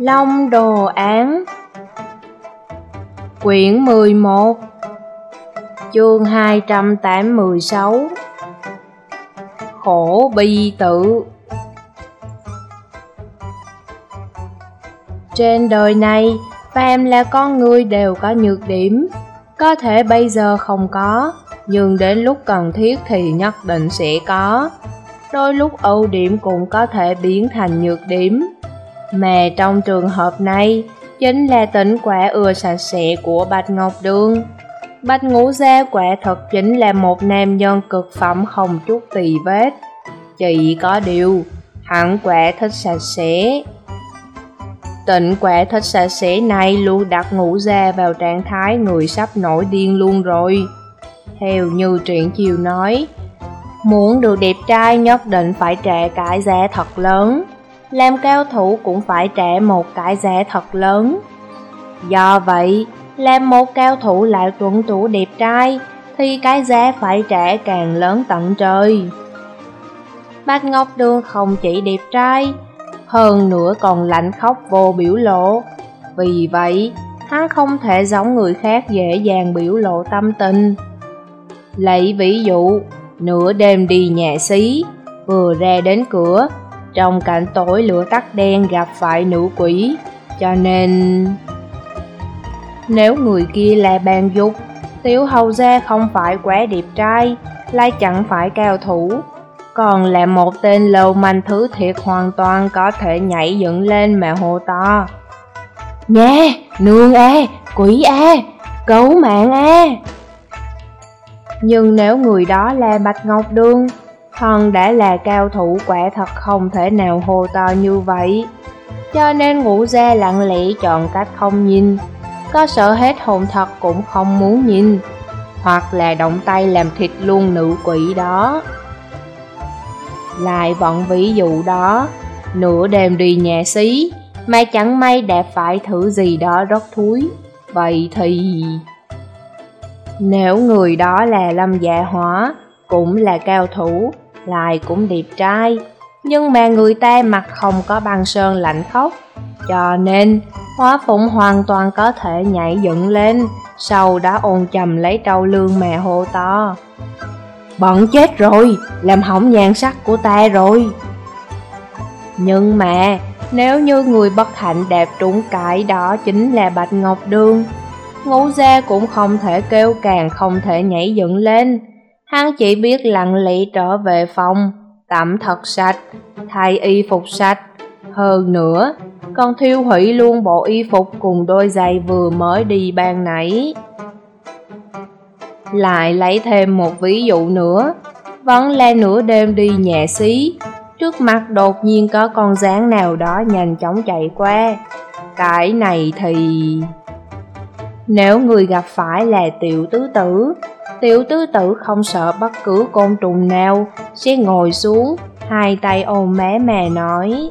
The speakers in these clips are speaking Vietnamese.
Long Đồ Án. Quyển 11, chương 286. Khổ bi tự. Trên đời này, phàm là con người đều có nhược điểm, có thể bây giờ không có, nhưng đến lúc cần thiết thì nhất định sẽ có. Đôi lúc ưu điểm cũng có thể biến thành nhược điểm, mà trong trường hợp này chính là tính quả ưa sạch sẽ của Bạch Ngọc Đường. Bạch Ngũ Gia quả thật chính là một nam nhân cực phẩm không chút tì vết, chỉ có điều hắn quả thích sạch sẽ. Tịnh quả thích sạch sẽ này luôn đặt Ngũ Gia vào trạng thái người sắp nổi điên luôn rồi. Theo như Triển Chiêu nói, muốn được đẹp trai nhất định phải trả cái giá thật lớn, làm cao thủ cũng phải trả một cái giá thật lớn. Do vậy, làm một cao thủ lại tuấn tú đẹp trai thì cái giá phải trả càng lớn tận trời. Bạch Ngọc Đường không chỉ đẹp trai, hơn nữa còn lạnh khóc vô biểu lộ. Vì vậy, hắn không thể giống người khác dễ dàng biểu lộ tâm tình. Lấy ví dụ, nửa đêm đi nhà xí, vừa ra đến cửa, trong cảnh tối lửa tắt đen gặp phải nữ quỷ, cho nên nếu người kia là Bàn Dục, Tiểu hầu gia không phải quá đẹp trai, lại chẳng phải cao thủ, còn là một tên lưu manh thứ thiệt hoàn toàn có thể nhảy dựng lên mà hô to: "Nha, nương quỷ cứu mạng Nhưng nếu người đó là Bạch Ngọc Đường, thần đã là cao thủ quả thật không thể nào hô to như vậy. Cho nên Ngũ Gia lặng lẽ chọn cách không nhìn, có sợ hết hồn thật cũng không muốn nhìn, hoặc là động tay làm thịt luôn nữ quỷ đó. Lại vận ví dụ đó, nửa đêm đi nhà xí, mà chẳng may đạp phải thử gì đó rất thúi, vậy thì nếu người đó là Lâm Dạ Hỏa, cũng là cao thủ, lại cũng đẹp trai, nhưng mà người ta mặt không có băng sơn lạnh khóc, cho nên Hóa Phụng hoàn toàn có thể nhảy dựng lên, sau đó ôm chầm lấy trâu lương mà hô to: "Bận chết rồi, làm hỏng nhan sắc của ta rồi." Nhưng mà nếu như người bất hạnh đạp trúng cái đó chính là Bạch Ngọc Đường, Ngũ Gia cũng không thể kêu, càng không thể nhảy dựng lên. Hắn chỉ biết lặng lẽ trở về phòng, tắm thật sạch, thay y phục sạch, hơn nữa còn thiêu hủy luôn bộ y phục cùng đôi giày vừa mới đi ban nãy. Lại lấy thêm một ví dụ nữa, vẫn là nửa đêm đi nhà xí, trước mặt đột nhiên có con gián nào đó nhanh chóng chạy qua. Cái này thì nếu người gặp phải là Tiểu Tứ Tử không sợ bất cứ côn trùng nào, sẽ ngồi xuống, hai tay ôm má mà nói: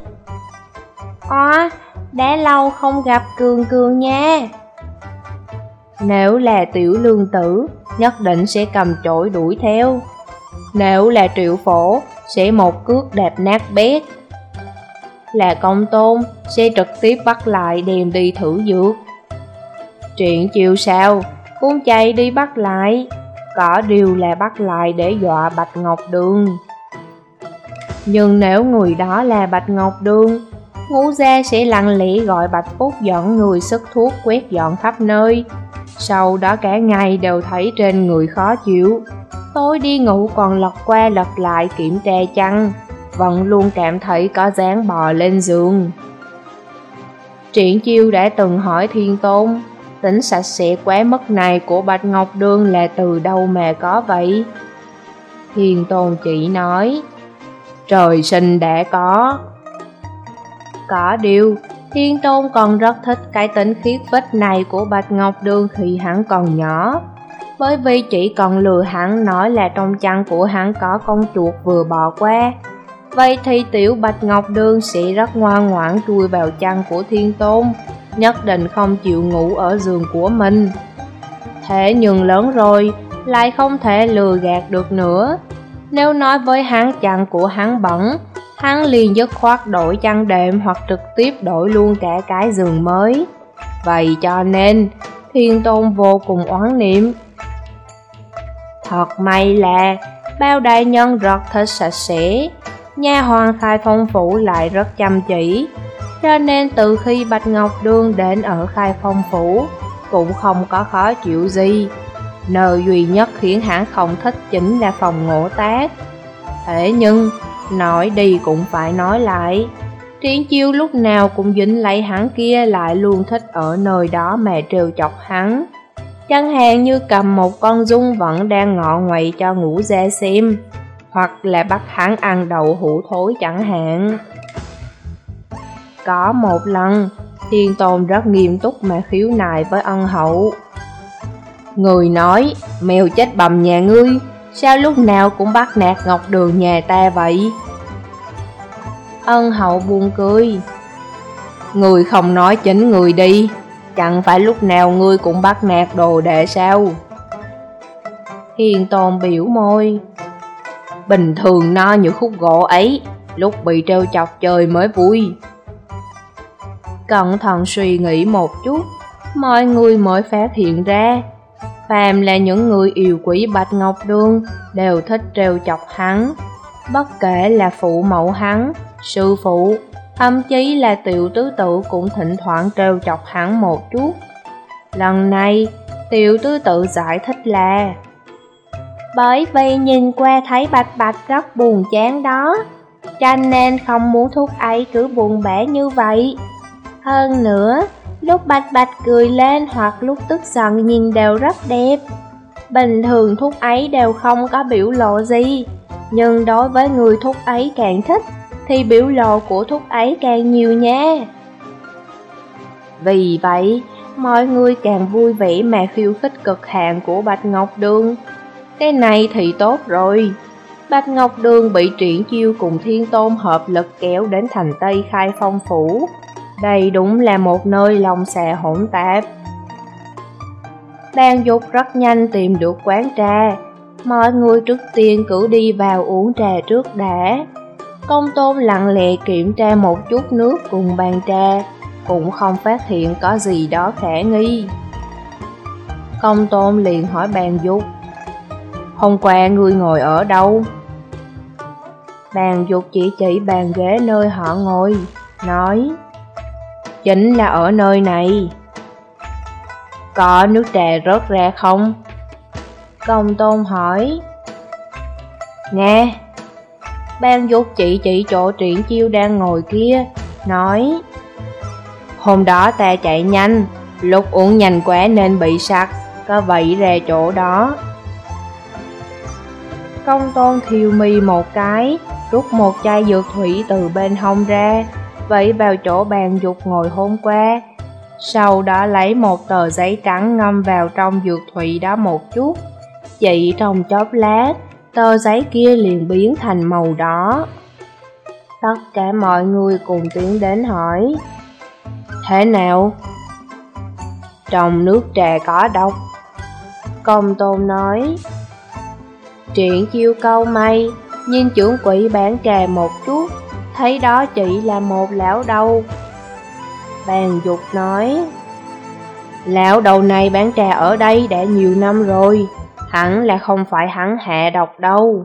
đã lâu không gặp Cường Cường nha." Nếu là Tiểu Lương Tử, nhất định sẽ cầm chổi đuổi theo. Nếu là Triệu Phổ, sẽ một cước đạp nát bét. Là Công Tôn, sẽ trực tiếp bắt lại đem đi thử dược. Triển Chiêu sao, cũng chạy đi bắt lại, có điều là bắt lại để dọa Bạch Ngọc Đường. Nhưng nếu người đó là Bạch Ngọc Đường, Ngũ Gia sẽ lặng lẽ gọi Bạch Phúc dẫn người sức thuốc quét dọn khắp nơi, sau đó cả ngày đều thấy trên người khó chịu, tối đi ngủ còn lật qua lật lại kiểm tra chăn, vẫn luôn cảm thấy có dáng bò lên giường. Triển Chiêu đã từng hỏi Thiên Tôn, tính sạch sẽ quá mức này của Bạch Ngọc Đường là từ đâu mà có vậy? Thiên Tôn chỉ nói: "Trời sinh đã có." Có điều, Thiên Tôn còn rất thích cái tính khiết phích này của Bạch Ngọc Đường khi hắn còn nhỏ, bởi vì chỉ còn lừa hắn nói là trong chăn của hắn có con chuột vừa bò qua. Vậy thì Tiểu Bạch Ngọc Đường sẽ rất ngoan ngoãn chui vào chăn của Thiên Tôn, nhất định không chịu ngủ ở giường của mình. Thế nhưng lớn rồi, lại không thể lừa gạt được nữa. Nếu nói với hắn chăn của hắn bẩn, hắn liền dứt khoát đổi chăn đệm hoặc trực tiếp đổi luôn cả cái giường mới. Vậy cho nên, Thiên Tôn vô cùng oán niệm. Thật may là bao đại nhân rất thích sạch sẽ, nha hoàn Khai Phong Phủ lại rất chăm chỉ, cho nên từ khi Bạch Ngọc Đường đến ở Khai Phong Phủ cũng không có khó chịu gì. Nơi duy nhất khiến hắn không thích chính là phòng ngộ tác. Thế nhưng, nói đi cũng phải nói lại, Triển Chiêu lúc nào cũng dính lấy hắn kia lại luôn thích ở nơi đó mà trêu chọc hắn. Chẳng hạn như cầm một con dung vẫn đang ngọ nguậy cho ngũ gia xem, hoặc là bắt hắn ăn đậu hũ thối chẳng hạn. Có một lần, Thiên Tôn rất nghiêm túc mà khiếu nại với Ân Hậu. Người nói, mèo chết bầm nhà ngươi, sao lúc nào cũng bắt nạt Ngọc Đường nhà ta vậy? Ân Hậu buồn cười. Người không nói chính người đi, chẳng phải lúc nào ngươi cũng bắt nạt đồ đệ sao? Thiên Tôn biểu môi. Bình thường no như khúc gỗ ấy, lúc bị trêu chọc chơi mới vui. Cẩn thận suy nghĩ một chút, mọi người mới phát hiện ra, phàm là những người yêu quý Bạch Ngọc Đường đều thích trêu chọc hắn. Bất kể là phụ mẫu hắn, sư phụ, thậm chí là Tiểu Tứ Tự cũng thỉnh thoảng trêu chọc hắn một chút. Lần này, Tiểu Tứ Tự giải thích là bởi vì nhìn qua thấy Bạch Bạch rất buồn chán đó, cho nên không muốn Thúc ấy cứ buồn bã như vậy. Hơn nữa, lúc Bạch Bạch cười lên hoặc lúc tức giận nhìn đều rất đẹp. Bình thường Thúc ấy đều không có biểu lộ gì, nhưng đối với người Thúc ấy càng thích thì biểu lộ của Thúc ấy càng nhiều nha. Vì vậy, mọi người càng vui vẻ mà khiêu khích cực hạn của Bạch Ngọc Đường. Cái này thì tốt rồi. Bạch Ngọc Đường bị Triển Chiêu cùng Thiên Tôn hợp lực kéo đến thành Tây Khai Phong Phủ. Đây đúng là một nơi lòng xà hỗn tạp. Bàn Dục rất nhanh tìm được quán trà. Mọi người trước tiên cứ đi vào uống trà trước đã. Công Tôn lặng lẽ kiểm tra một chút nước cùng bàn trà, cũng không phát hiện có gì đó khả nghi. Công Tôn liền hỏi Bàn Dục, hôm qua ngươi ngồi ở đâu? Bàn Dục chỉ bàn ghế nơi họ ngồi, nói, chính là ở nơi này. Có nước trà rớt ra không? Công Tôn hỏi. Nghe. Bàn Dục chỉ chỗ Triển Chiêu đang ngồi kia, nói, hôm đó ta chạy nhanh, lúc uống nhanh quá nên bị sặc, có vẩy ra chỗ đó. Công Tôn thiêu mi một cái, rút một chai dược thủy từ bên hông ra, vẩy vào chỗ Bàn Dục ngồi hôm qua. Sau đó lấy một tờ giấy trắng ngâm vào trong dược thủy đó một chút. Chỉ trong chốc lát, tờ giấy kia liền biến thành màu đỏ. Tất cả mọi người cùng tiến đến hỏi, thế nào? Trong nước trà có độc. Công Tôn nói. Triển Chiêu câu mày, nhìn trưởng quỹ bán trà một chút, thấy đó chỉ là một lão đầu. Bàn Dục nói, lão đầu này bán trà ở đây đã nhiều năm rồi, hẳn là không phải hắn hạ độc đâu.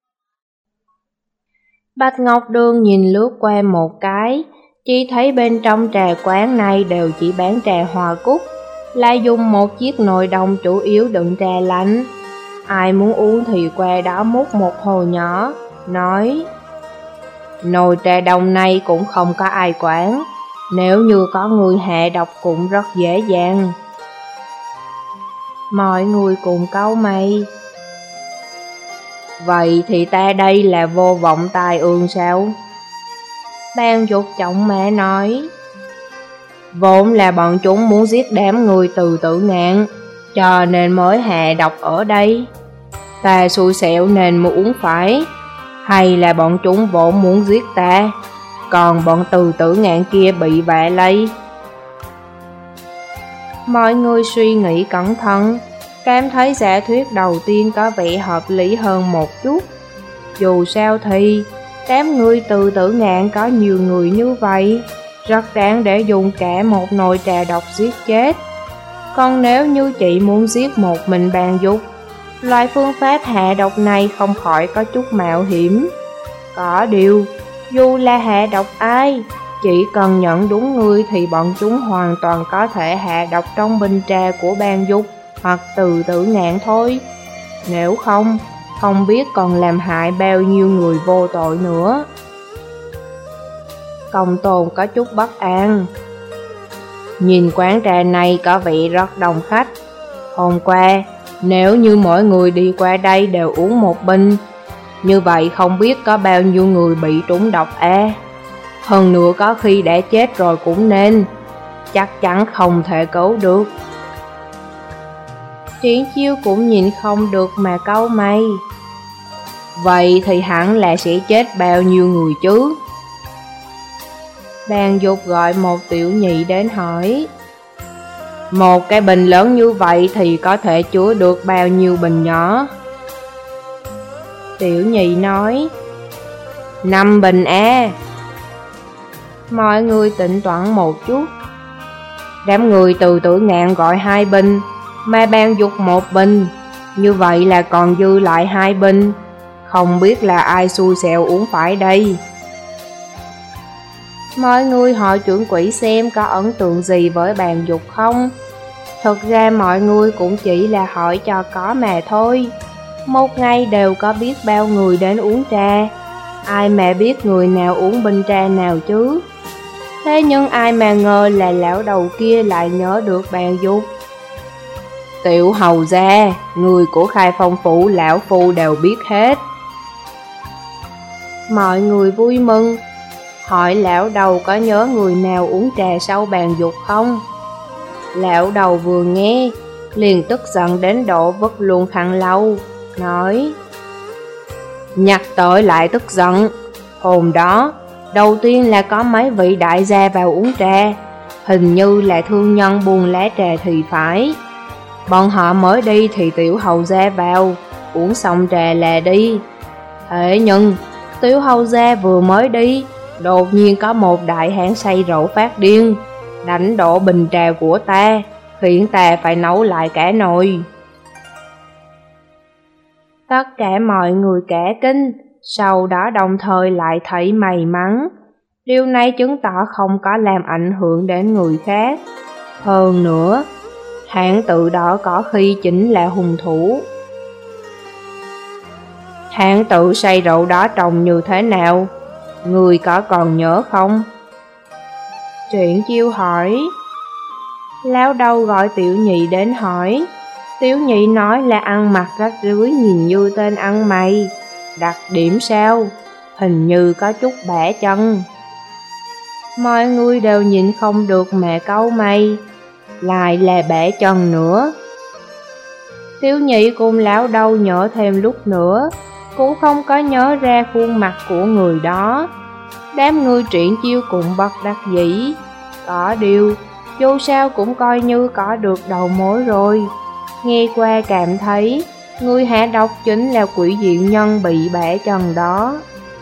Bạch Ngọc Đường nhìn lướt qua một cái, chỉ thấy bên trong trà quán này đều chỉ bán trà hoa cúc, lại dùng một chiếc nồi đồng chủ yếu đựng trà lạnh. Ai muốn uống thì qua đó múc một hồ nhỏ, nói, nồi trà đồng này cũng không có ai quản, nếu như có người hạ độc cũng rất dễ dàng. Mọi người cùng cau mày. Vậy thì ta đây là vô vọng tai ương sao? Bàn Dục trọng mẹ nói, vốn là bọn chúng muốn giết đám người từ Tử Ngạn, cho nên mới hạ độc ở đây. Ta xui xẻo nên mới uống phải, hay là bọn chúng vốn muốn giết ta, còn bọn từ Tử Ngạn kia bị vạ lây? Mọi người suy nghĩ cẩn thận, cảm thấy giả thuyết đầu tiên có vẻ hợp lý hơn một chút. Dù sao thì, Đám người Từ Tử Ngạn có nhiều người như vậy, rất đáng để dùng cả một nồi trà độc giết chết. Còn nếu như chị muốn giết một mình Bàn Dục, loại phương pháp hạ độc này không khỏi có chút mạo hiểm. Có điều, dù là hạ độc ai, chỉ cần nhận đúng người thì bọn chúng hoàn toàn có thể hạ độc trong bình trà của Bàn Dục hoặc Từ Tử Ngạn thôi. Nếu không, không biết còn làm hại bao nhiêu người vô tội nữa. Công Tôn có chút bất an. Nhìn quán trà này có vị rất đông khách. Hôm qua, nếu như mỗi người đi qua đây đều uống một bình, như vậy không biết có bao nhiêu người bị trúng độc hơn nữa có khi đã chết rồi cũng nên, chắc chắn không thể cứu được. Triển Chiêu cũng nhìn không được mà cau mày. Vậy thì hẳn là sẽ chết bao nhiêu người chứ? Bàn Dục gọi một tiểu nhị đến hỏi. Một cái bình lớn như vậy thì có thể chứa được bao nhiêu bình nhỏ? Tiểu nhị nói, 5 bình Mọi người tỉnh toán một chút. Đám người Từ Tử Ngạn gọi 2 bình, mà Bàn Dục 1 bình, như vậy là còn dư lại 2 bình. Không biết là ai xui xẻo uống phải đây. Mọi người hỏi trưởng quỹ xem có ấn tượng gì với Bàn Dục không. Thực ra mọi người cũng chỉ là hỏi cho có mà thôi. Một ngày đều có biết bao người đến uống trà, ai mà biết người nào uống bình trà nào chứ. Thế nhưng ai mà ngờ là lão đầu kia lại nhớ được Bàn Dục. Tiểu hầu gia, người của Khai Phong phủ lão phu đều biết hết. Mọi người vui mừng, hỏi lão đầu có nhớ người nào uống trà sau Bàn Dục không. Lão đầu vừa nghe, liền tức giận đến độ vứt luôn khăn lau, nói: Nhắc tới lại tức giận. Hôm đó, đầu tiên là có mấy vị đại gia vào uống trà, hình như là thương nhân buôn lá trà thì phải. Bọn họ mới đi thì tiểu hầu gia vào, uống xong trà là đi. Thế nhưng, tiểu hầu gia vừa mới đi, đột nhiên có một đại hán say rượu phát điên, đánh đổ bình trà của ta, khiến ta phải nấu lại cả nồi. Tất cả mọi người cả kinh, sau đó đồng thời lại thấy may mắn. Điều này chứng tỏ không có làm ảnh hưởng đến người khác. Hơn nữa, hán tự đó có khi chính là hung thủ. Hán tự say rượu đó trông như thế nào? Người có còn nhớ không? Triển Chiêu hỏi. Lão đầu gọi tiểu nhị đến hỏi. Tiểu nhị nói là ăn mặc rách rưới, nhìn như tên ăn mày. Đặc điểm sao? Hình như có chút bẻ chân. Mọi người đều nhìn không được mà cau mày. Lại là bẻ chân nữa. Tiểu nhị cùng lão đầu nhớ thêm lúc nữa, cũng không có nhớ ra khuôn mặt của người đó. Đám người Triển Chiêu cũng bất đắc dĩ. Có điều, dù sao cũng coi như có được đầu mối rồi. Nghe qua cảm thấy, người hạ độc chính là quỷ diện nhân bị bẻ chân đó.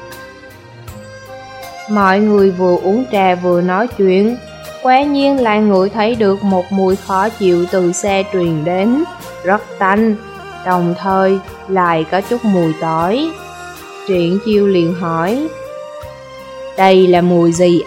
Mọi người vừa uống trà vừa nói chuyện, quả nhiên lại ngửi thấy được một mùi khó chịu từ xa truyền đến, rất tanh, đồng thời lại có chút mùi tỏi. Triển Chiêu liền hỏi, đây là mùi gì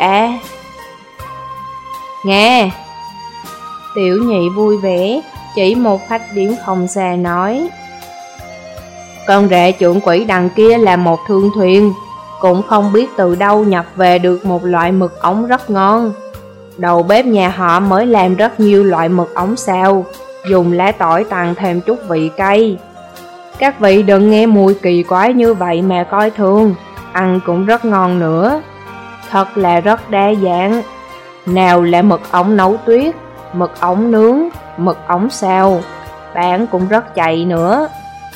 Nghe! Tiểu nhị vui vẻ, chỉ một khách điếm không xa nói, con rể trưởng quỹ đằng kia là một thương thuyền, cũng không biết từ đâu nhập về được một loại mật ống rất ngon. Đầu bếp nhà họ mới làm rất nhiều loại mật ống xào, dùng lá tỏi tăng thêm chút vị cay. Các vị đừng nghe mùi kỳ quái như vậy mà coi thường, ăn cũng rất ngon nữa. Thật là rất đa dạng. Nào là mật ống nấu tuyết, mật ống nướng, mật ống xào, bán cũng rất chạy nữa.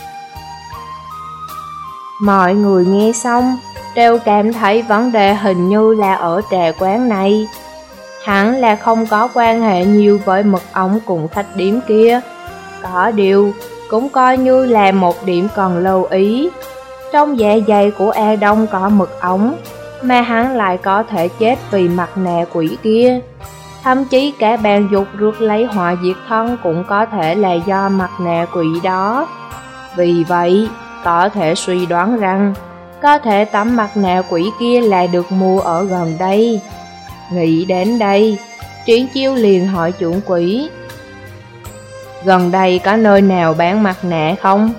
Mọi người nghe xong đều cảm thấy vấn đề hình như là ở trà quán này. Hẳn là không có quan hệ nhiều với mật ống cùng khách điếm kia. Có điều, cũng coi như là một điểm còn lưu ý. Trong dạ dày của A Đông có mật ống, mà hắn lại có thể chết vì mặt nạ quỷ kia. Thậm chí cả bàn dục rước lấy họa diệt thân cũng có thể là do mặt nạ quỷ đó. Vì vậy, có thể suy đoán rằng, có thể tấm mặt nạ quỷ kia là được mua ở gần đây. Nghĩ đến đây, Triển Chiêu liền hỏi trưởng quỷ: gần đây có nơi nào bán mặt nạ không?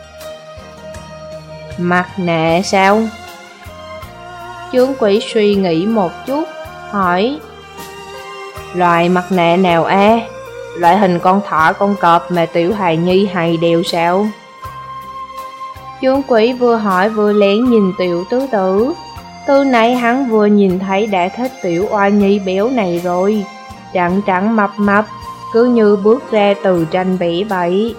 Mặt nạ sao? Trưởng quỷ suy nghĩ một chút, hỏi: loại mặt nạ nào a? Loại hình con thỏ con cọp mà Tiểu hài nhi hay đeo sao? Trưởng quỷ vừa hỏi vừa lén nhìn Tiểu tứ tử. Từ nãy hắn vừa nhìn thấy đã thích Tiểu oa nhi béo này rồi, trắng trắng mập mập, cứ như bước ra từ tranh vẽ vậy.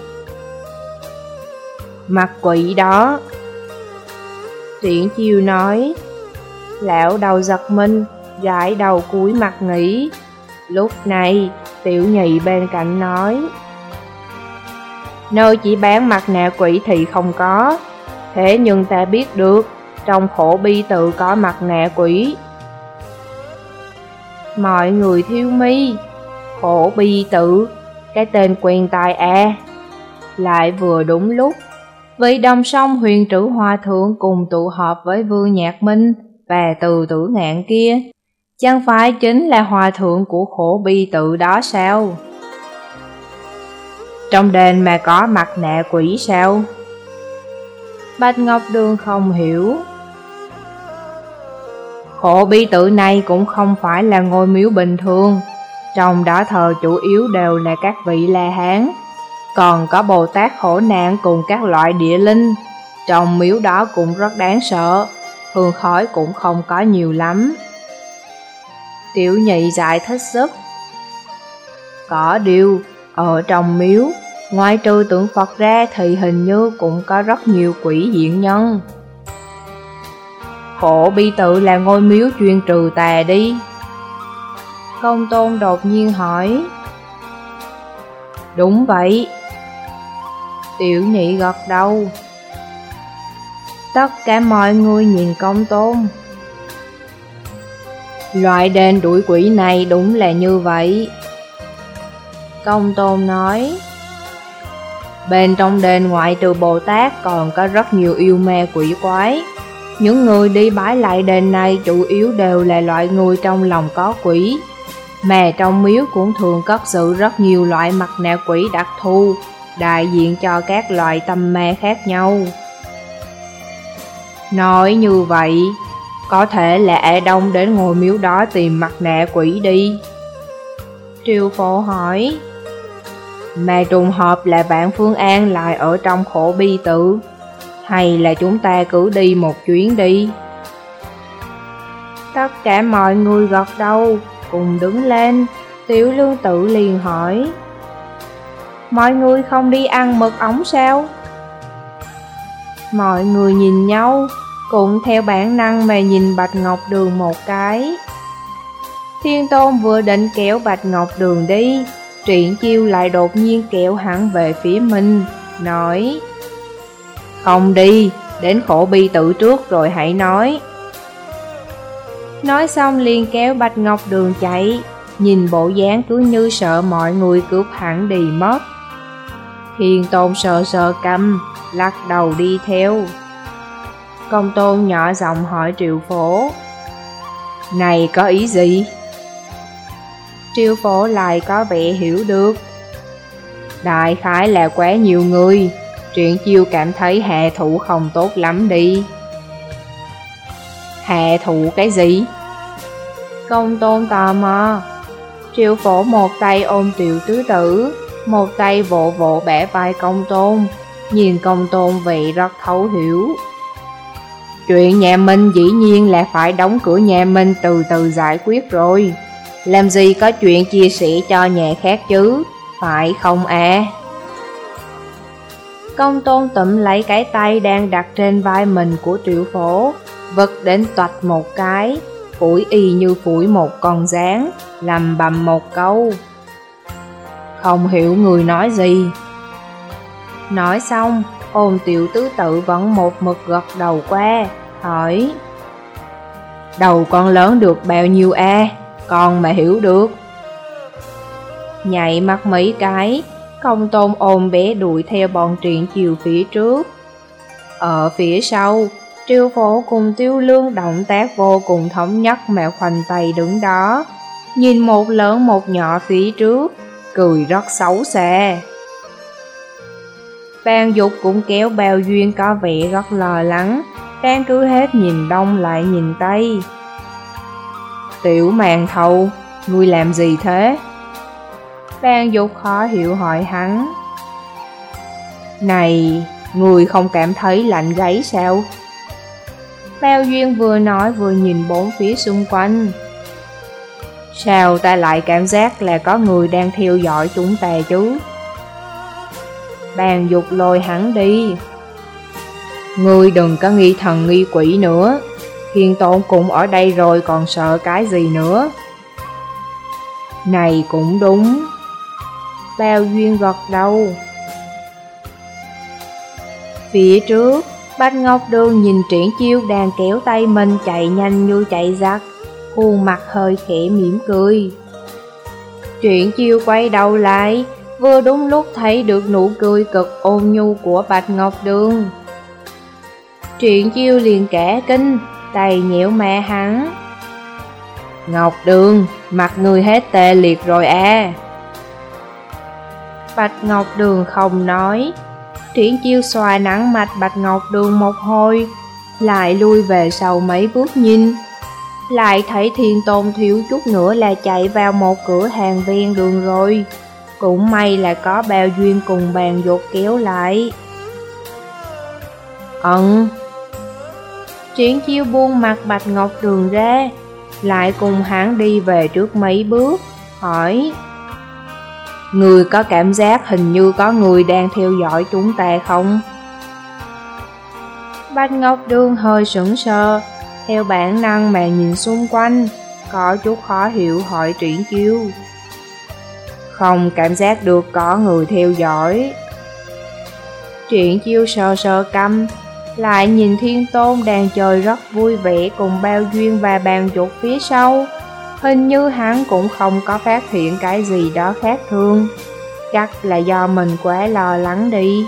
Mặt quỷ đó. Triển Chiêu nói. Lão đầu giật mình, gãi đầu cúi mặt nghĩ. Lúc này, Tiểu nhị bên cạnh nói: nơi chỉ bán mặt nạ quỷ thì không có, thế nhưng ta biết được, trong Khổ Bi Tự có mặt nạ quỷ. Mọi người thiêu mi. Khổ Bi Tự, cái tên quen tai à. Lại vừa đúng lúc, vị Đồng Sông Huyền Trữ Hòa Thượng cùng tụ họp với Vương Nhạc Minh và Từ Tử Ngạn kia, chẳng phải chính là hòa thượng của Khổ Bi Tự đó sao? Trong đền mà có mặt nạ quỷ sao? Bạch Ngọc Đường không hiểu. Khổ Bi Tự này cũng không phải là ngôi miếu bình thường, trong đó thờ chủ yếu đều là các vị La Hán, còn có Bồ Tát khổ nạn cùng các loại địa linh. Trong miếu đó cũng rất đáng sợ, hương khói cũng không có nhiều lắm. Tiểu nhị giải thích giúp. Có điều, ở trong miếu, ngoài trừ tượng Phật ra thì hình như cũng có rất nhiều quỷ diện nhân. Khổ Bi Tự là ngôi miếu chuyên trừ tà đi. Công Tôn đột nhiên hỏi. Đúng vậy. Tiểu nhị gật đầu. Tất cả mọi người nhìn Công Tôn. Loại đền đuổi quỷ này đúng là như vậy. Công Tôn nói. Bên trong đền ngoại trừ Bồ Tát còn có rất nhiều yêu ma quỷ quái. Những người đi bái lại đền này chủ yếu đều là loại người trong lòng có quỷ. Mà trong miếu cũng thường cất giữ rất nhiều loại mặt nạ quỷ đặc thù, đại diện cho các loại tâm ma khác nhau. Nói như vậy, có thể là A Đông đến ngôi miếu đó tìm mặt nạ quỷ đi. Triều Phổ hỏi. Mà trùng hợp là bạn Phương An lại ở trong Khổ Bi Tự, hay là chúng ta cứ đi một chuyến đi? Tất cả mọi người gật đầu, cùng đứng lên. Tiểu Lương Tự liền hỏi. Mọi người không đi ăn mật ống sao? Mọi người nhìn nhau, cũng theo bản năng mà nhìn Bạch Ngọc Đường một cái. Thiên Tôn vừa định kéo Bạch Ngọc Đường đi, Triển Chiêu lại đột nhiên kéo hắn về phía mình, nói. Không đi, đến Khổ Bi Tự trước rồi hãy nói. Nói xong liền kéo Bạch Ngọc Đường chạy, nhìn bộ dáng cứ như sợ mọi người cướp hẳn đi mất. Thiên Tôn sờ sờ cằm, lắc đầu đi theo. Công Tôn nhỏ giọng hỏi Triệu Phổ. Này có ý gì? Triệu Phổ lại có vẻ hiểu được. Đại khái là quá nhiều người, Triển Chiêu cảm thấy hạ thủ không tốt lắm đi. Hạ thủ cái gì? Công Tôn tò mò. Triệu Phổ một tay ôm Tiểu tứ tử, một tay vỗ vỗ bẻ vai Công Tôn, nhìn Công Tôn vậy rất thấu hiểu. Chuyện nhà Minh dĩ nhiên là phải đóng cửa nhà Minh từ từ giải quyết rồi. Làm gì có chuyện chia sẻ cho nhà khác chứ, phải không à? Công Tôn tụm lấy cái tay đang đặt trên vai mình của Triệu Phổ, vật đến toạch một cái, phủi y như phủi một con gián, lầm bầm một câu. Không hiểu người nói gì. Nói xong, Ôn tiểu tứ tự vẫn một mực gật đầu qua, hỏi: Đầu con lớn được bao nhiêu a? Con mà hiểu được. Nhảy mắt mấy cái, Công Tôn ôm bé đuổi theo bọn Triển Chiêu phía trước. Ở phía sau, Triều Phổ cùng Tiêu Lương động tác vô cùng thống nhất mà khoanh tay đứng đó, nhìn một lớn một nhỏ phía trước, cười rất xấu xa. Bàn Dục cũng kéo Bao Duyên có vẻ rất lo lắng, đang cứ hết nhìn đông lại nhìn tây. Tiểu màn thầu, ngươi làm gì thế? Bàn Dục khó hiểu hỏi hắn. Này, ngươi không cảm thấy lạnh gáy sao? Bao Duyên vừa nói vừa nhìn bốn phía xung quanh. Sao ta lại cảm giác là có người đang theo dõi chúng ta chứ? Bàn Dục lôi hắn đi. Ngươi đừng có nghi thần nghi quỷ nữa, Thiên Tôn cũng ở đây rồi còn sợ cái gì nữa? Này cũng đúng. Bao Duyên gật đầu. Phía trước, Bạch Ngọc Đường nhìn Triển Chiêu đang kéo tay mình chạy nhanh như chạy giặc, khuôn mặt hơi khẽ mỉm cười. Triển Chiêu quay đầu lại, vừa đúng lúc thấy được nụ cười cực ôn nhu của Bạch Ngọc Đường. Triển Chiêu liền cả kinh, tay nhẽo mẹ hắn. Ngọc Đường, mặt người hết tê liệt rồi à? Bạch Ngọc Đường không nói. Triển Chiêu xoa nắng mạch Bạch Ngọc Đường một hồi, lại lui về sau mấy bước nhìn, lại thấy Thiên Tôn thiếu chút nữa là chạy vào một cửa hàng ven đường rồi. Cũng may là có Bao Duyên cùng Bàn Dục kéo lại. Triển Chiêu buông mặt Bạch Ngọc Đường ra, lại cùng hắn đi về trước mấy bước, hỏi: Người có cảm giác hình như có người đang theo dõi chúng ta không? Bạch Ngọc Đường hơi sững sờ, theo bản năng mà nhìn xung quanh, có chút khó hiểu hỏi Triển Chiêu. Không cảm giác được có người theo dõi. Triển Chiêu sờ sờ cằm, lại nhìn Thiên Tôn đang chơi rất vui vẻ cùng Bao Duyên và Bàn Dục phía sau. Hình như hắn cũng không có phát hiện cái gì đó khác thường, chắc là do mình quá lo lắng đi.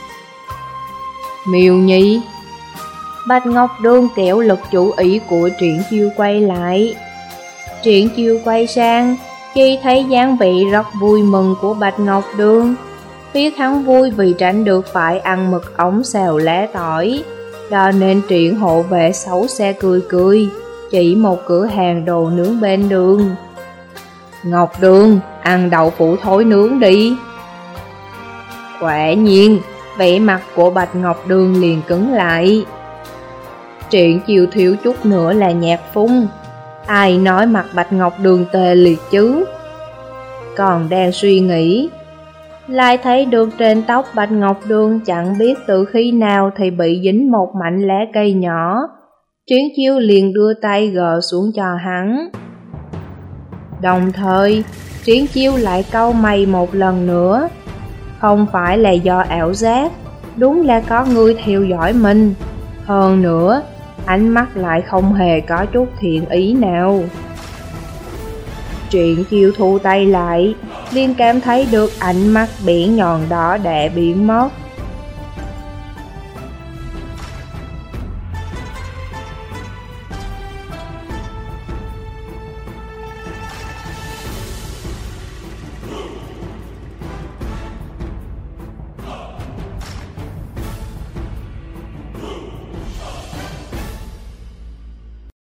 Miêu Nhi. Bạch Ngọc Đường kéo lực chú ý của Triển Chiêu quay lại. Triển Chiêu quay sang, khi thấy dáng vẻ rất vui mừng của Bạch Ngọc Đường, biết hắn vui vì tránh được phải ăn mật ống xào lá tỏi, cho nên Triển hộ vệ xấu xa cười cười, chỉ một cửa hàng đồ nướng bên đường. Ngọc Đường, ăn đậu phụ thối nướng đi. Quả nhiên, vẻ mặt của Bạch Ngọc Đường liền cứng lại. Triển Chiêu thiếu chút nữa là nhạc phun. Ai nói mặt Bạch Ngọc Đường tê liệt chứ? Còn đang suy nghĩ, lại thấy được trên tóc Bạch Ngọc Đường chẳng biết từ khi nào thì bị dính một mảnh lá cây nhỏ. Triển Chiêu liền đưa tay gờ xuống cho hắn. Đồng thời, Triển Chiêu lại cau mày một lần nữa. Không phải là do ảo giác, đúng là có người theo dõi mình. Hơn nữa, ánh mắt lại không hề có chút thiện ý nào. Triển Chiêu thu tay lại, liền cảm thấy được ánh mắt biển nhọn đó đã biến mất.